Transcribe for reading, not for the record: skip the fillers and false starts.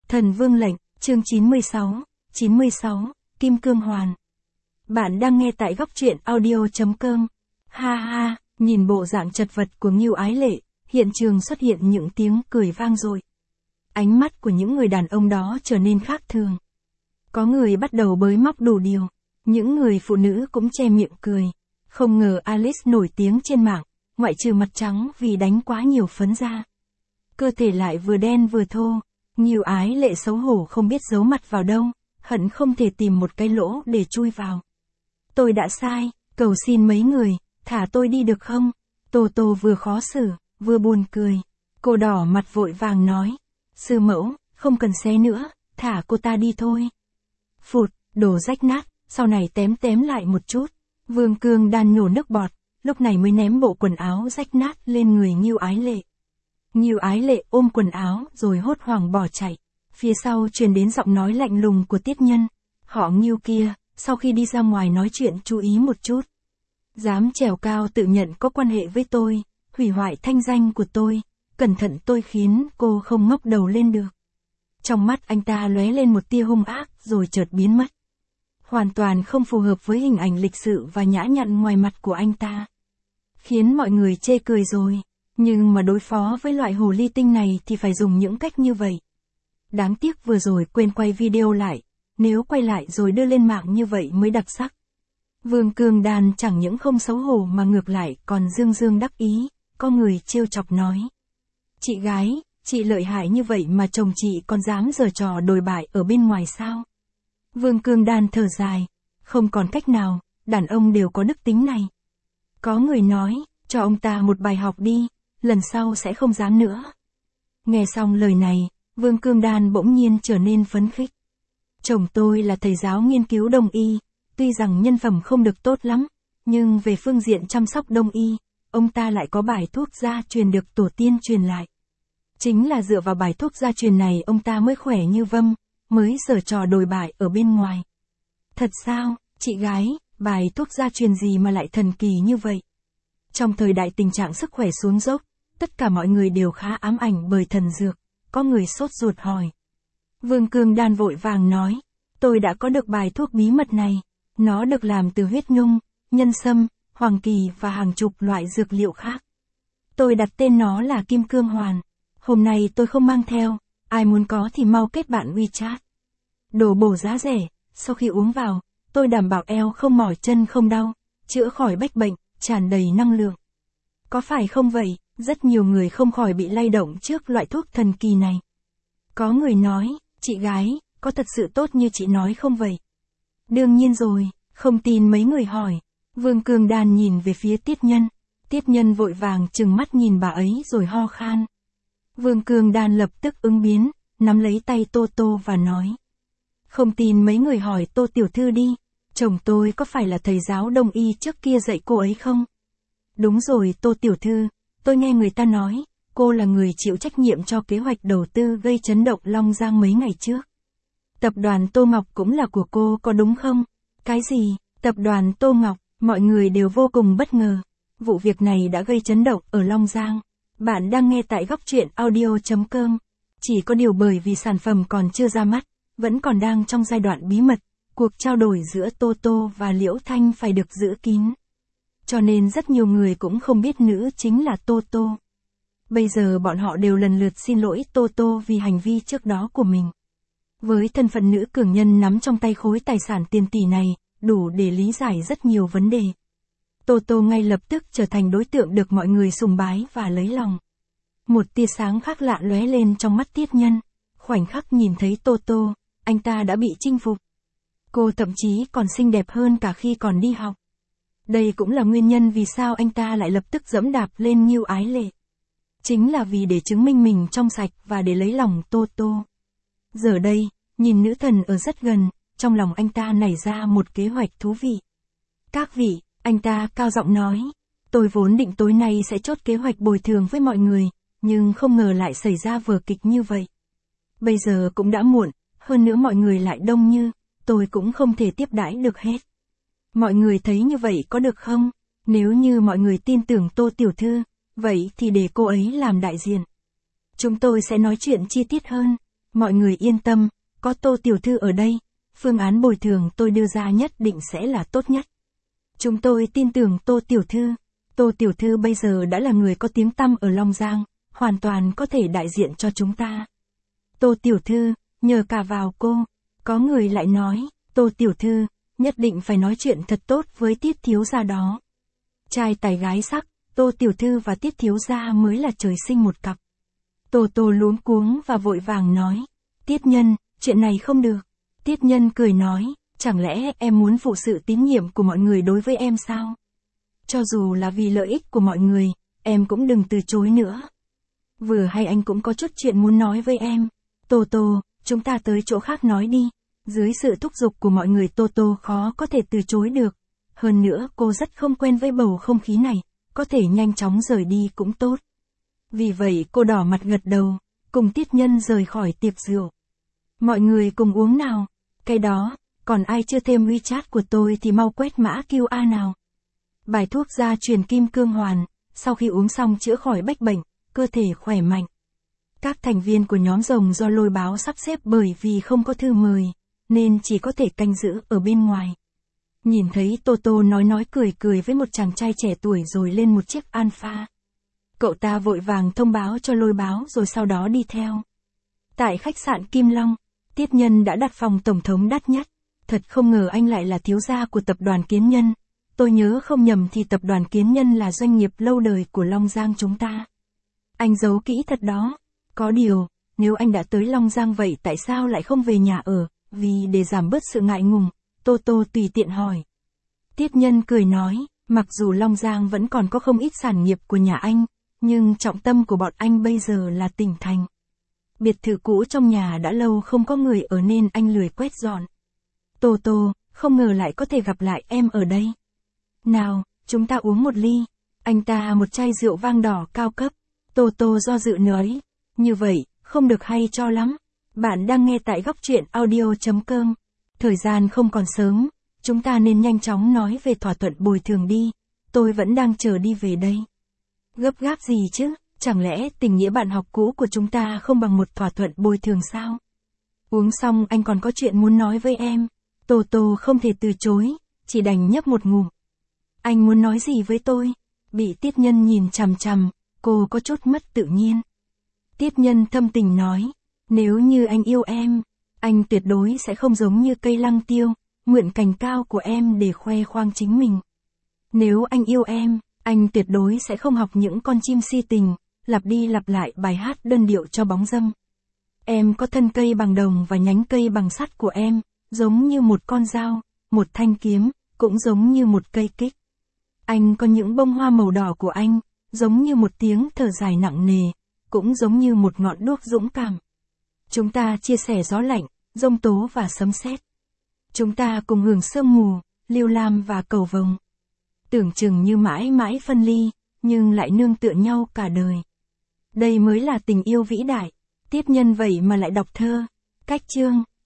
Thần Vương lệnh, chương 96, Kim Cương Hoàn. Bạn đang nghe tại góc truyện audio.com. Ha ha, nhìn bộ dạng chật vật của Ngưu Ái Lệ, hiện trường xuất hiện những tiếng cười vang dội. Ánh mắt của những người đàn ông đó trở nên khác thường. Có người bắt đầu bới móc đủ điều, những người phụ nữ cũng che miệng cười. Không ngờ Alice nổi tiếng trên mạng, ngoại trừ mặt trắng vì đánh quá nhiều phấn da. Cơ thể lại vừa đen vừa thô. Ngưu Ái Lệ xấu hổ không biết giấu mặt vào đâu, hận không thể tìm một cái lỗ để chui vào. Tôi đã sai, cầu xin mấy người, thả tôi đi được không? Tô Tô vừa khó xử, vừa buồn cười. Cô đỏ mặt vội vàng nói. Sư mẫu, không cần xé nữa, thả cô ta đi thôi. Phụt, đồ rách nát, sau này tém lại một chút. Vương Cương Đan nhổ nước bọt, lúc này mới ném bộ quần áo rách nát lên người Ngưu Ái Lệ. Ngưu Ái Lệ ôm quần áo rồi hốt hoảng bỏ chạy. Phía sau truyền đến giọng nói lạnh lùng của Tiết Nhân. Họ Ngưu kia, sau khi đi ra ngoài nói chuyện chú ý một chút. Dám trèo cao tự nhận có quan hệ với tôi, hủy hoại thanh danh của tôi, cẩn thận tôi khiến cô không ngóc đầu lên được. Trong mắt anh ta lóe lên một tia hung ác rồi chợt biến mất. Hoàn toàn không phù hợp với hình ảnh lịch sự và nhã nhặn ngoài mặt của anh ta. Khiến mọi người chê cười rồi. Nhưng mà đối phó với loại hồ ly tinh này thì phải dùng những cách như vậy. Đáng tiếc vừa rồi quên quay video lại, nếu quay lại rồi đưa lên mạng như vậy mới đặc sắc. Vương Cương Đan chẳng những không xấu hổ mà ngược lại còn dương đắc ý, có người trêu chọc nói. Chị gái, chị lợi hại như vậy mà chồng chị còn dám giở trò đồi bại ở bên ngoài sao? Vương Cương Đan thở dài, không còn cách nào, đàn ông đều có đức tính này. Có người nói, cho ông ta một bài học đi. Lần sau sẽ không dám nữa. Nghe xong lời này, Vương Cương Đan bỗng nhiên trở nên phấn khích. Chồng tôi là thầy giáo nghiên cứu đông y, tuy rằng nhân phẩm không được tốt lắm, nhưng về phương diện chăm sóc đông y, ông ta lại có bài thuốc gia truyền được tổ tiên truyền lại. Chính là dựa vào bài thuốc gia truyền này ông ta mới khỏe như vâm, mới giở trò đồi bại ở bên ngoài. Thật sao, chị gái, bài thuốc gia truyền gì mà lại thần kỳ như vậy? Trong thời đại tình trạng sức khỏe xuống dốc, tất cả mọi người đều khá ám ảnh bởi thần dược, có người sốt ruột hỏi. Vương Cương Đan vội vàng nói, tôi đã có được bài thuốc bí mật này, nó được làm từ huyết nhung, nhân sâm, hoàng kỳ và hàng chục loại dược liệu khác. Tôi đặt tên nó là Kim Cương Hoàn, hôm nay tôi không mang theo, ai muốn có thì mau kết bạn WeChat. Đồ bổ giá rẻ, sau khi uống vào, tôi đảm bảo eo không mỏi chân không đau, chữa khỏi bách bệnh, tràn đầy năng lượng. Có phải không vậy? Rất nhiều người không khỏi bị lay động trước loại thuốc thần kỳ này. Có người nói, chị gái, có thật sự tốt như chị nói không vậy? Đương nhiên rồi, không tin mấy người hỏi. Vương Cương Đan nhìn về phía Tiết Nhân. Tiết Nhân vội vàng trừng mắt nhìn bà ấy rồi ho khan. Vương Cương Đan lập tức ứng biến, nắm lấy tay Tô Tô và nói. Không tin mấy người hỏi Tô tiểu thư đi, chồng tôi có phải là thầy giáo đông y trước kia dạy cô ấy không? Đúng rồi Tô tiểu thư. Tôi nghe người ta nói, cô là người chịu trách nhiệm cho kế hoạch đầu tư gây chấn động Long Giang mấy ngày trước. Tập đoàn Tô Ngọc cũng là của cô có đúng không? Cái gì? Tập đoàn Tô Ngọc, mọi người đều vô cùng bất ngờ. Vụ việc này đã gây chấn động ở Long Giang. Bạn đang nghe tại góc truyện audio.com. Chỉ có điều bởi vì sản phẩm còn chưa ra mắt, vẫn còn đang trong giai đoạn bí mật, cuộc trao đổi giữa Tô Tô và Liễu Thanh phải được giữ kín. Cho nên rất nhiều người cũng không biết nữ chính là Tô Tô. Bây giờ bọn họ đều lần lượt xin lỗi Tô Tô vì hành vi trước đó của mình. Với thân phận nữ cường nhân nắm trong tay khối tài sản tiền tỷ này, đủ để lý giải rất nhiều vấn đề. Tô Tô ngay lập tức trở thành đối tượng được mọi người sùng bái và lấy lòng. Một tia sáng khác lạ lóe lên trong mắt Tiết Nhân. Khoảnh khắc nhìn thấy Tô Tô, anh ta đã bị chinh phục. Cô thậm chí còn xinh đẹp hơn cả khi còn đi học. Đây cũng là nguyên nhân vì sao anh ta lại lập tức giẫm đạp lên Ngưu Ái Lệ. Chính là vì để chứng minh mình trong sạch và để lấy lòng Tô Tô. Giờ đây, nhìn nữ thần ở rất gần, trong lòng anh ta nảy ra một kế hoạch thú vị. Các vị, anh ta cao giọng nói, tôi vốn định tối nay sẽ chốt kế hoạch bồi thường với mọi người, nhưng không ngờ lại xảy ra vở kịch như vậy. Bây giờ cũng đã muộn, hơn nữa mọi người lại đông như, tôi cũng không thể tiếp đãi được hết. Mọi người thấy như vậy có được không? Nếu như mọi người tin tưởng Tô tiểu thư, vậy thì để cô ấy làm đại diện. Chúng tôi sẽ nói chuyện chi tiết hơn. Mọi người yên tâm, có Tô tiểu thư ở đây, phương án bồi thường tôi đưa ra nhất định sẽ là tốt nhất. Chúng tôi tin tưởng Tô tiểu thư. Tô tiểu thư bây giờ đã là người có tiếng tăm ở Long Giang, hoàn toàn có thể đại diện cho chúng ta. Tô tiểu thư, nhờ cả vào cô. Có người lại nói, Tô tiểu thư, nhất định phải nói chuyện thật tốt với Tiết thiếu gia đó. Trai tài gái sắc, Tô tiểu thư và Tiết thiếu gia mới là trời sinh một cặp. Tô Tô luống cuống và vội vàng nói, Tiết nhân, chuyện này không được. Tiết nhân cười nói, chẳng lẽ em muốn phụ sự tín nhiệm của mọi người đối với em sao? Cho dù là vì lợi ích của mọi người, em cũng đừng từ chối nữa. Vừa hay anh cũng có chút chuyện muốn nói với em. Tô Tô, chúng ta tới chỗ khác nói đi. Dưới sự thúc giục của mọi người Tô Tô khó có thể từ chối được. Hơn nữa cô rất không quen với bầu không khí này, có thể nhanh chóng rời đi cũng tốt. Vì vậy cô đỏ mặt gật đầu, cùng Tiết nhân rời khỏi tiệc rượu. Mọi người cùng uống nào. Cái đó, còn ai chưa thêm WeChat của tôi thì mau quét mã QR nào. Bài thuốc gia truyền kim cương hoàn, sau khi uống xong chữa khỏi bách bệnh, cơ thể khỏe mạnh. Các thành viên của nhóm rồng do Lôi Báo sắp xếp bởi vì không có thư mời, nên chỉ có thể canh giữ ở bên ngoài. Nhìn thấy Tô Tô nói cười với một chàng trai trẻ tuổi rồi lên một chiếc Alpha. Cậu ta vội vàng thông báo cho Lôi Báo rồi sau đó đi theo. Tại khách sạn Kim Long, Tiết nhân đã đặt phòng tổng thống đắt nhất. Thật không ngờ anh lại là thiếu gia của tập đoàn Kiến Nhân. Tôi nhớ không nhầm thì tập đoàn Kiến Nhân là doanh nghiệp lâu đời của Long Giang chúng ta. Anh giấu kỹ thật đó. Có điều, nếu anh đã tới Long Giang vậy tại sao lại không về nhà ở, vì để giảm bớt sự ngại ngùng, Tô Tô tùy tiện hỏi. Tiết nhân cười nói, mặc dù Long Giang vẫn còn có không ít sản nghiệp của nhà anh, nhưng trọng tâm của bọn anh bây giờ là tỉnh thành. Biệt thự cũ trong nhà đã lâu không có người ở nên anh lười quét dọn. Tô Tô, không ngờ lại có thể gặp lại em ở đây. Nào, chúng ta uống một ly. Anh ta một chai rượu vang đỏ cao cấp. Tô Tô do dự nói. Như vậy, không được hay cho lắm. Bạn đang nghe tại góc truyện audio.com. Thời gian không còn sớm, chúng ta nên nhanh chóng nói về thỏa thuận bồi thường đi. Tôi vẫn đang chờ đi về đây. Gấp gáp gì chứ, chẳng lẽ tình nghĩa bạn học cũ của chúng ta không bằng một thỏa thuận bồi thường sao? Uống xong anh còn có chuyện muốn nói với em. Tô Tô không thể từ chối, chỉ đành nhấp một ngụm. Anh muốn nói gì với tôi? Bị Tiết nhân nhìn chằm chằm, cô có chút mất tự nhiên. Tiết nhân thâm tình nói, nếu như anh yêu em, anh tuyệt đối sẽ không giống như cây lăng tiêu, mượn cành cao của em để khoe khoang chính mình. Nếu anh yêu em, anh tuyệt đối sẽ không học những con chim si tình, lặp đi lặp lại bài hát đơn điệu cho bóng dâm. Em có thân cây bằng đồng và nhánh cây bằng sắt của em, giống như một con dao, một thanh kiếm, cũng giống như một cây kích. Anh có những bông hoa màu đỏ của anh, giống như một tiếng thở dài nặng nề, cũng giống như một ngọn đuốc dũng cảm. Chúng ta chia sẻ gió lạnh, giông tố và sấm sét. Chúng ta cùng hưởng sương mù, lưu lam và cầu vồng. Tưởng chừng như mãi mãi phân ly, nhưng lại nương tựa nhau cả đời. Đây mới là tình yêu vĩ đại. Tiết nhân vậy mà lại đọc thơ. Cách chương.